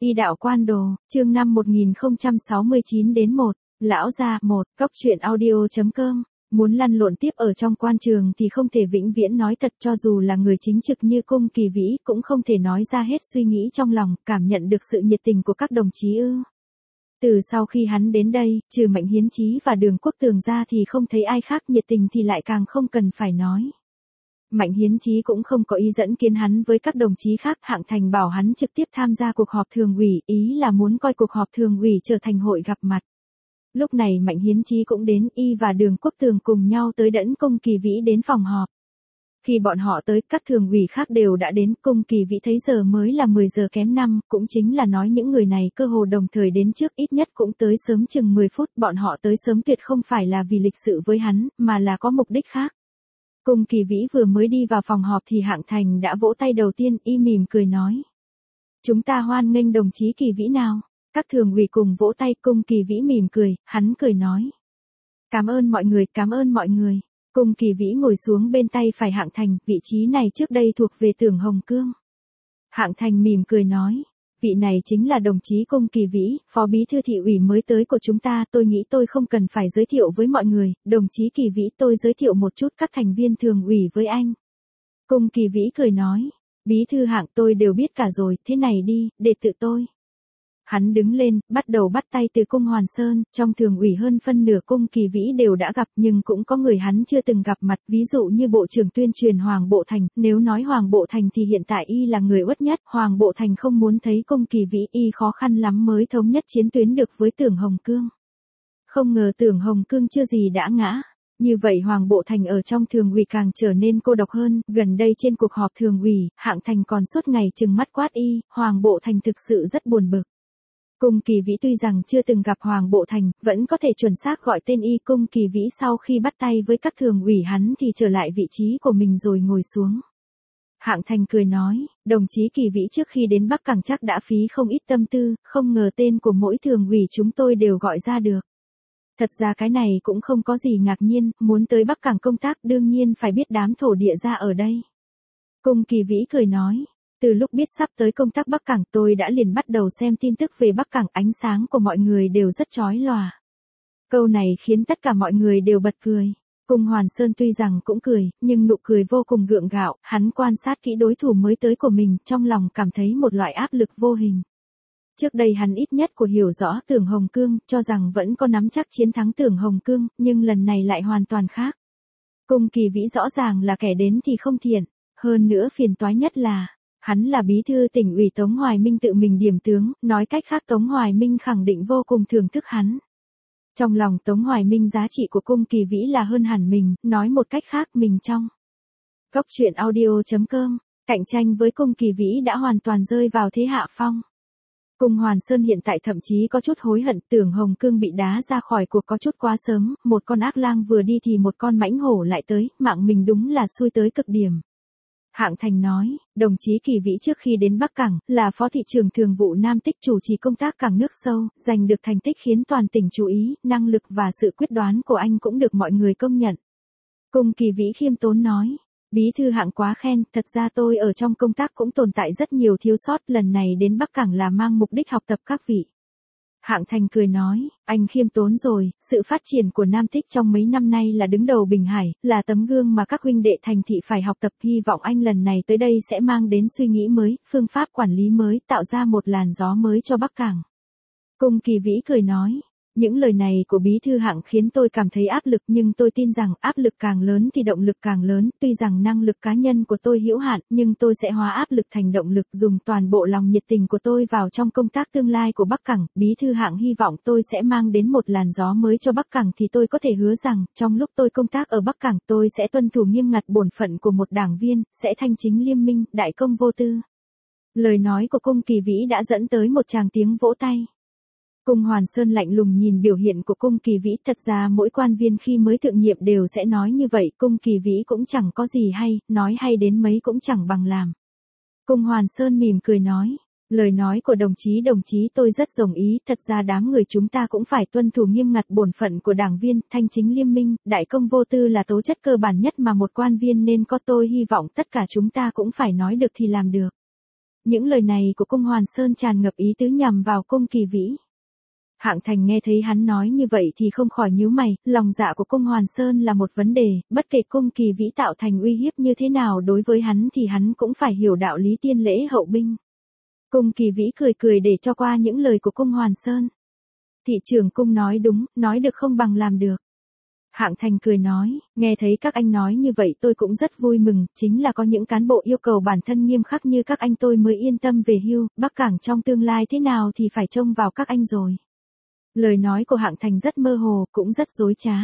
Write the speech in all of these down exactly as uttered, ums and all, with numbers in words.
Y đạo quan đồ, chương năm một nghìn không trăm sáu mươi chín đến một, lão gia, một, cóc truyện audio.com. Muốn lăn lộn tiếp ở trong quan trường thì không thể vĩnh viễn nói thật, cho dù là người chính trực như Cung Kỳ Vĩ cũng không thể nói ra hết suy nghĩ trong lòng, cảm nhận được sự nhiệt tình của các đồng chí ư. Từ sau khi hắn đến đây, trừ Mạnh Hiến Chí và Đường Quốc Tường ra thì không thấy ai khác, nhiệt tình thì lại càng không cần phải nói. Mạnh Hiến Chí cũng không có ý dẫn kiến hắn với các đồng chí khác, Hạng Thành bảo hắn trực tiếp tham gia cuộc họp thường ủy, ý là muốn coi cuộc họp thường ủy trở thành hội gặp mặt. Lúc này Mạnh Hiến Chí cũng đến, y và Đường Quốc Tường cùng nhau tới đdẫn Cung Kỳ Vĩ đến phòng họp. Khi bọn họ tới, các thường ủy khác đều đã đến, Cung Kỳ Vĩ thấy giờ mới là mười giờ kém năm, cũng chính là nói những người này cơ hồ đồng thời đến trước, ít nhất cũng tới sớm chừng mười phút, bọn họ tới sớm tuyệt không phải là vì lịch sự với hắn, mà là có mục đích khác. Cung Kỳ Vĩ vừa mới đi vào phòng họp thì Hạng Thành đã vỗ tay đầu tiên, y mỉm cười nói. Chúng ta hoan nghênh đồng chí Kỳ Vĩ nào. Các thường ủy cùng vỗ tay, Cung Kỳ Vĩ mỉm cười, hắn cười nói. Cảm ơn mọi người, cảm ơn mọi người. Cung Kỳ Vĩ ngồi xuống bên tay phải Hạng Thành, vị trí này trước đây thuộc về Tưởng Hồng Cương. Hạng Thành mỉm cười nói. Vị này chính là đồng chí Cung Kỳ Vĩ, phó bí thư thị ủy mới tới của chúng ta, tôi nghĩ tôi không cần phải giới thiệu với mọi người, đồng chí Kỳ Vĩ, tôi giới thiệu một chút các thành viên thường ủy với anh. Cung Kỳ Vĩ cười nói, bí thư Hạng, tôi đều biết cả rồi, thế này đi, để tự tôi. Hắn đứng lên, bắt đầu bắt tay từ Cung Hoàn Sơn, trong thường ủy hơn phân nửa Cung Kỳ Vĩ đều đã gặp, nhưng cũng có người hắn chưa từng gặp mặt, ví dụ như Bộ trưởng Tuyên truyền Hoàng Bộ Thành, nếu nói Hoàng Bộ Thành thì hiện tại y là người uất nhất, Hoàng Bộ Thành không muốn thấy Cung Kỳ Vĩ, y khó khăn lắm mới thống nhất chiến tuyến được với Tưởng Hồng Cương. Không ngờ Tưởng Hồng Cương chưa gì đã ngã. Như vậy Hoàng Bộ Thành ở trong thường ủy càng trở nên cô độc hơn, gần đây trên cuộc họp thường ủy, Hạng Thành còn suốt ngày trừng mắt quát y, Hoàng Bộ Thành thực sự rất buồn bực. Cung Kỳ Vĩ tuy rằng chưa từng gặp Hoàng Bộ Thành, vẫn có thể chuẩn xác gọi tên y. Cung Kỳ Vĩ sau khi bắt tay với các thường ủy hắn thì trở lại vị trí của mình rồi ngồi xuống. Hạng Thành cười nói, đồng chí Kỳ Vĩ trước khi đến Bắc Cảng chắc đã phí không ít tâm tư, không ngờ tên của mỗi thường ủy chúng tôi đều gọi ra được. Thật ra cái này cũng không có gì ngạc nhiên, muốn tới Bắc Cảng công tác đương nhiên phải biết đám thổ địa ra ở đây. Cung Kỳ Vĩ cười nói. Từ lúc biết sắp tới công tác Bắc Cảng tôi đã liền bắt đầu xem tin tức về Bắc Cảng, ánh sáng của mọi người đều rất chói lòa. Câu này khiến tất cả mọi người đều bật cười. Cung Hoàn Sơn tuy rằng cũng cười, nhưng nụ cười vô cùng gượng gạo, hắn quan sát kỹ đối thủ mới tới của mình, trong lòng cảm thấy một loại áp lực vô hình. Trước đây hắn ít nhất của hiểu rõ Tưởng Hồng Cương, cho rằng vẫn có nắm chắc chiến thắng Tưởng Hồng Cương, nhưng lần này lại hoàn toàn khác. Cung Kỳ Vĩ rõ ràng là kẻ đến thì không thiện, hơn nữa phiền toái nhất là hắn là bí thư tỉnh ủy Tống Hoài Minh tự mình điểm tướng, nói cách khác Tống Hoài Minh khẳng định vô cùng thưởng thức hắn. Trong lòng Tống Hoài Minh giá trị của Cung Kỳ Vĩ là hơn hẳn mình, nói một cách khác mình trong. Cóc truyện audio.com, cạnh tranh với Cung Kỳ Vĩ đã hoàn toàn rơi vào thế hạ phong. Cung Hoàn Sơn hiện tại thậm chí có chút hối hận, Tưởng Hồng Cương bị đá ra khỏi cuộc có chút quá sớm, một con ác lang vừa đi thì một con mãnh hổ lại tới, mạng mình đúng là xui tới cực điểm. Hạng Thành nói, đồng chí Kỳ Vĩ trước khi đến Bắc Cảng, là phó thị trưởng thường vụ Nam Tích chủ trì công tác cảng nước sâu, giành được thành tích khiến toàn tỉnh chú ý, năng lực và sự quyết đoán của anh cũng được mọi người công nhận. Cung Kỳ Vĩ khiêm tốn nói, bí thư Hạng quá khen, thật ra tôi ở trong công tác cũng tồn tại rất nhiều thiếu sót, lần này đến Bắc Cảng là mang mục đích học tập các vị. Hạng Thành cười nói, anh khiêm tốn rồi, sự phát triển của Nam Tích trong mấy năm nay là đứng đầu Bình Hải, là tấm gương mà các huynh đệ thành thị phải học tập, hy vọng anh lần này tới đây sẽ mang đến suy nghĩ mới, phương pháp quản lý mới, tạo ra một làn gió mới cho Bắc Cảng. Cung Kỳ Vĩ cười nói, những lời này của bí thư Hạng khiến tôi cảm thấy áp lực, nhưng tôi tin rằng áp lực càng lớn thì động lực càng lớn, tuy rằng năng lực cá nhân của tôi hữu hạn, nhưng tôi sẽ hóa áp lực thành động lực, dùng toàn bộ lòng nhiệt tình của tôi vào trong công tác tương lai của Bắc Cảng. Bí thư Hạng hy vọng tôi sẽ mang đến một làn gió mới cho Bắc Cảng, thì tôi có thể hứa rằng, trong lúc tôi công tác ở Bắc Cảng, tôi sẽ tuân thủ nghiêm ngặt bổn phận của một đảng viên, sẽ thanh chính liêm minh, đại công vô tư. Lời nói của Cung Kỳ Vĩ đã dẫn tới một tràng tiếng vỗ tay. Cung Hoàn Sơn lạnh lùng nhìn biểu hiện của Cung Kỳ Vĩ, thật ra mỗi quan viên khi mới thượng nhiệm đều sẽ nói như vậy, Cung Kỳ Vĩ cũng chẳng có gì hay, nói hay đến mấy cũng chẳng bằng làm. Cung Hoàn Sơn mỉm cười nói, lời nói của đồng chí đồng chí tôi rất đồng ý, thật ra đám người chúng ta cũng phải tuân thủ nghiêm ngặt bổn phận của đảng viên, thanh chính liêm minh, đại công vô tư là tố chất cơ bản nhất mà một quan viên nên có, tôi hy vọng tất cả chúng ta cũng phải nói được thì làm được. Những lời này của cung Hoàn Sơn tràn ngập ý tứ nhằm vào cung Kỳ Vĩ. Hạng Thành nghe thấy hắn nói như vậy thì không khỏi nhíu mày, lòng dạ của cung Hoàn Sơn là một vấn đề, bất kể cung Kỳ Vĩ tạo thành uy hiếp như thế nào đối với hắn thì hắn cũng phải hiểu đạo lý tiên lễ hậu binh. Cung Kỳ Vĩ cười cười để cho qua những lời của cung Hoàn Sơn. Thị trưởng cung nói đúng, nói được không bằng làm được. Hạng Thành cười nói, nghe thấy các anh nói như vậy tôi cũng rất vui mừng, chính là có những cán bộ yêu cầu bản thân nghiêm khắc như các anh tôi mới yên tâm về hưu, Bắc Cảng trong tương lai thế nào thì phải trông vào các anh rồi. Lời nói của Hạng Thành rất mơ hồ, cũng rất dối trá.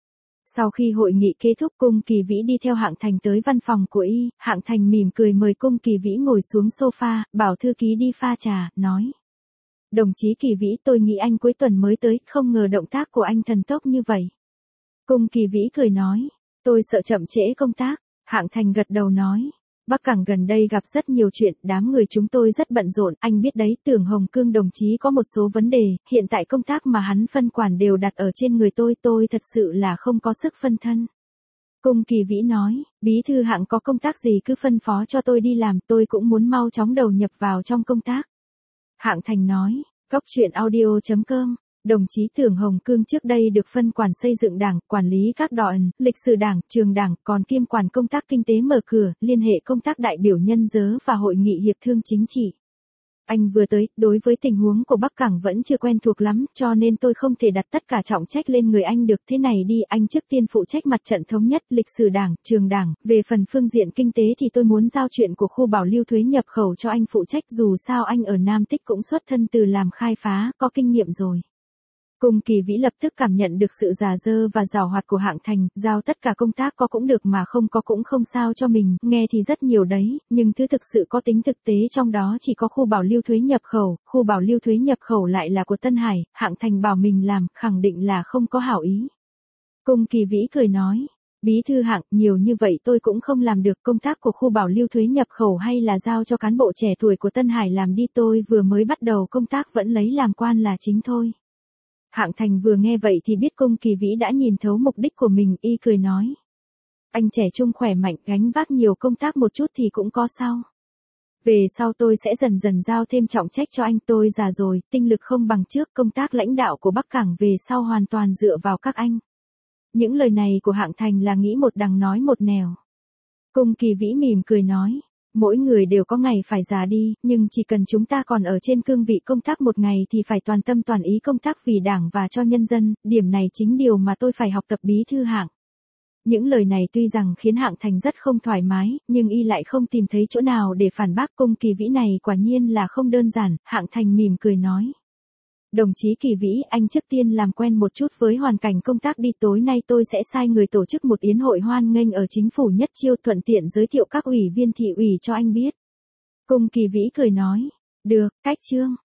Sau khi hội nghị kết thúc cung Kỳ Vĩ đi theo Hạng Thành tới văn phòng của y, Hạng Thành mỉm cười mời cung Kỳ Vĩ ngồi xuống sofa, bảo thư ký đi pha trà, nói. Đồng chí Kỳ Vĩ tôi nghĩ anh cuối tuần mới tới, không ngờ động tác của anh thần tốc như vậy. Cung Kỳ Vĩ cười nói, tôi sợ chậm trễ công tác. Hạng Thành gật đầu nói, Bắc Cảng gần đây gặp rất nhiều chuyện, đám người chúng tôi rất bận rộn, anh biết đấy, Tưởng Hồng Cương đồng chí có một số vấn đề, hiện tại công tác mà hắn phân quản đều đặt ở trên người tôi, tôi thật sự là không có sức phân thân. Cung Kỳ Vĩ nói, bí thư Hạng có công tác gì cứ phân phó cho tôi đi làm, tôi cũng muốn mau chóng đầu nhập vào trong công tác. Hạng Thành nói, Cóc truyện audio chấm com. Đồng chí Tưởng Hồng Cương trước đây được phân quản xây dựng đảng, quản lý các đoàn, lịch sử đảng, trường đảng, còn kiêm quản công tác kinh tế mở cửa, liên hệ công tác đại biểu nhân dớ và hội nghị hiệp thương chính trị. Anh vừa tới, đối với tình huống của Bắc Cảng vẫn chưa quen thuộc lắm, cho nên tôi không thể đặt tất cả trọng trách lên người anh được. Thế này đi, anh trước tiên phụ trách mặt trận thống nhất, lịch sử đảng, trường đảng, về phần phương diện kinh tế thì tôi muốn giao chuyện của khu bảo lưu thuế nhập khẩu cho anh phụ trách, dù sao anh ở Nam Tích cũng xuất thân từ làm khai phá, có kinh nghiệm rồi. Cung Kỳ Vĩ lập tức cảm nhận được sự già dơ và giàu hoạt của Hạng Thành, giao tất cả công tác có cũng được mà không có cũng không sao cho mình, nghe thì rất nhiều đấy, nhưng thứ thực sự có tính thực tế trong đó chỉ có khu bảo lưu thuế nhập khẩu, khu bảo lưu thuế nhập khẩu lại là của Tân Hải, Hạng Thành bảo mình làm, khẳng định là không có hảo ý. Cung Kỳ Vĩ cười nói, bí thư Hạng, nhiều như vậy tôi cũng không làm được, công tác của khu bảo lưu thuế nhập khẩu hay là giao cho cán bộ trẻ tuổi của Tân Hải làm đi, tôi vừa mới bắt đầu công tác vẫn lấy làm quan là chính thôi. Hạng Thành vừa nghe vậy thì biết cung Kỳ Vĩ đã nhìn thấu mục đích của mình, y cười nói. Anh trẻ trung khỏe mạnh, gánh vác nhiều công tác một chút thì cũng có sao. Về sau tôi sẽ dần dần giao thêm trọng trách cho anh, tôi già rồi, tinh lực không bằng trước, công tác lãnh đạo của Bắc Cảng về sau hoàn toàn dựa vào các anh. Những lời này của Hạng Thành là nghĩ một đằng nói một nẻo. Cung Kỳ Vĩ mỉm cười nói. Mỗi người đều có ngày phải già đi, nhưng chỉ cần chúng ta còn ở trên cương vị công tác một ngày thì phải toàn tâm toàn ý công tác vì đảng và cho nhân dân, điểm này chính điều mà tôi phải học tập bí thư Hạng. Những lời này tuy rằng khiến Hạng Thành rất không thoải mái, nhưng y lại không tìm thấy chỗ nào để phản bác. Cung Kỳ Vĩ này quả nhiên là không đơn giản, Hạng Thành mỉm cười nói. Đồng chí Kỳ Vĩ, anh trước tiên làm quen một chút với hoàn cảnh công tác đi, tối nay tôi sẽ sai người tổ chức một yến hội hoan nghênh ở chính phủ Nhất Chiêu, thuận tiện giới thiệu các ủy viên thị ủy cho anh biết. Cung Kỳ Vĩ cười nói, được, cách chương.